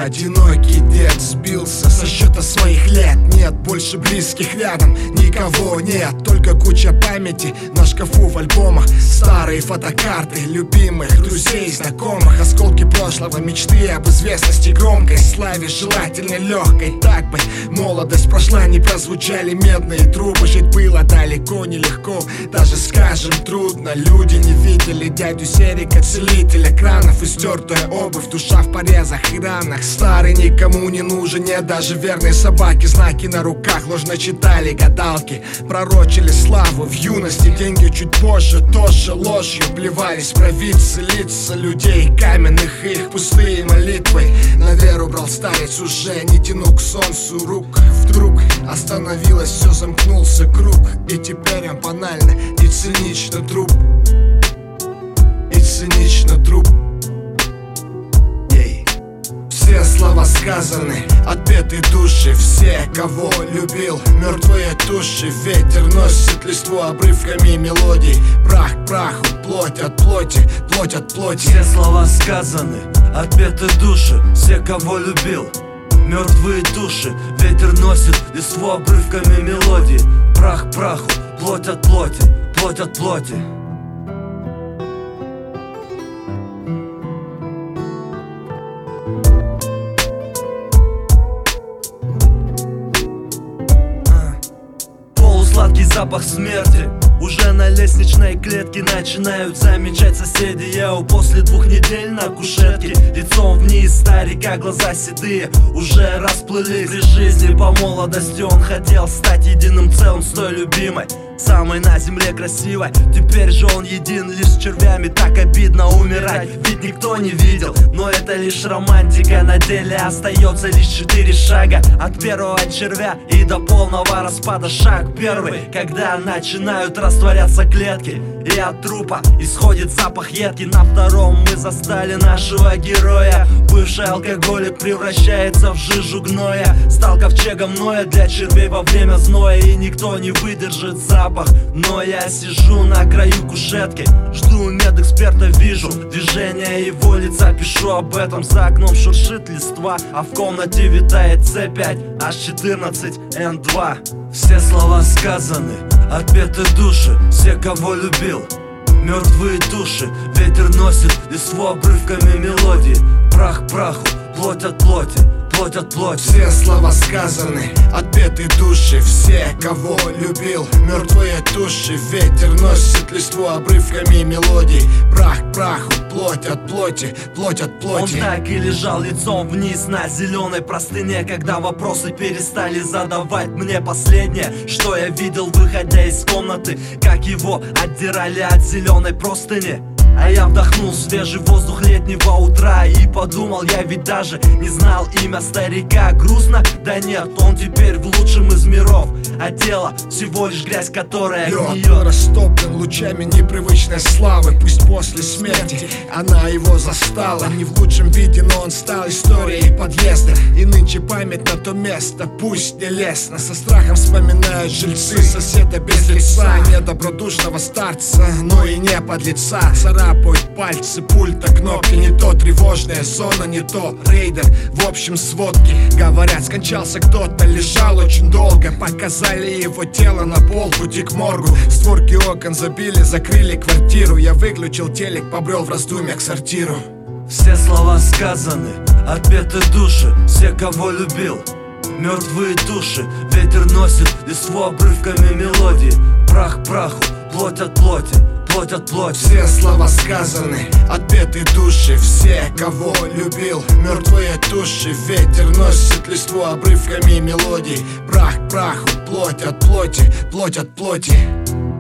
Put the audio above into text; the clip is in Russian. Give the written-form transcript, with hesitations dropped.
Одинокий дед сбился со счета своих лет. Нет больше близких рядом, никого нет. Только куча памяти на шкафу в альбомах. Старые фотокарты любимых друзей, знакомых. Осколки прошлого, мечты об известности, громкой славе, желательно легкой. Так бы молодость прошла, не прозвучали медные трубы. Жить было далеко нелегко, даже скажем трудно. Люди не видели дядю Серика, целителя кранов. И стертая обувь, душа в порезах и ранах. Старый никому не нужен, нет даже верной собаки. Знаки на руках ложно читали гадалки. Пророчили славу в юности, деньги чуть позже тоже ложью плевались провидцы. Лица людей каменных, их пустые молитвы на веру брал старец, уже не тяну к солнцу рук. Вдруг остановилось все, замкнулся круг. И теперь он банально и цинично труп. И цинично труп. Все слова сказаны, отпеты души. Все, кого любил, мертвые туши. Ветер носит листву обрывками мелодий. Прах к праху, плоть от плоти, плоть от плоти. Все слова сказаны, отпеты души. Все, кого любил, мертвые души. Ветер носит листву обрывками мелодий. Прах к праху, плоть от плоти, плоть от плоти. Полусладкий запах смерти уже на лестничной клетке начинают замечать соседи. Я после 2 недель на кушетке, лицом вниз, старика, глаза седые уже расплылись. При жизни по молодости он хотел стать единым целым с той любимой, самой на земле красивой. Теперь же он един лишь с червями. Так обидно умирать, ведь никто не видел. Но это лишь романтика, на деле остается лишь 4 шага. От первого червя и до полного распада. Шаг первый, когда начинают растворяться клетки, и от трупа исходит запах едкий. На втором мы застали нашего героя. Бывший алкоголик превращается в жижу гноя. Стал ковчегом Ноя для червей во время зноя. И никто не выдержит запах. Но я сижу на краю кушетки, жду медэксперта, вижу движение его лица. Пишу об этом, за окном шуршит листва, а в комнате витает C5, H14, N2. Все слова сказаны, отпеты души. Все, кого любил, мертвые души. Ветер носит листву обрывками мелодии. Прах к праху, плоть от плоти, плоть от плоти. Все слова сказаны, отпеты души. Все, кого любил, мертвые туши. Ветер носит листву обрывками мелодий. Прах к праху, плоть от плоти, плоть от плоти. Он так и лежал лицом вниз на зеленой простыне, когда вопросы перестали задавать мне. Последнее, что я видел, выходя из комнаты, как его отдирали от зеленой простыни. А я вдохнул свежий воздух летнего утра и подумал, я ведь даже не знал имя старика. Грустно? Да нет, он теперь в лучшем из миров, а тело всего лишь грязь, которая гниет. Растоплен лучами непривычной славы. Пусть после смерти она его застала не в лучшем виде, но он стал историей подъезда. И нынче память на то место пусть не лестно. Со страхом вспоминают жильцы соседа без лица, недобродушного старца, но и не подлеца. Царапают пальцы пульта, кнопки не то, тревожная зона не то, рейдер. В общем сводки говорят, скончался кто-то, лежал очень долго. Показали его тело на пол, пути к моргу. Створки окон забили, закрыли квартиру. Я выключил телек, побрел в раздумьях к сортиру. Все слова сказаны, отпеты души. Все, кого любил, мертвые души. Ветер носит листву обрывками мелодии. Прах к праху, плоть от плоти, плоть от плоти. Все слова сказаны, отпеты души. Все, кого любил, мертвые туши. Ветер носит листву обрывками мелодий. Прах к праху, плоть от плоти, плоть от плоти.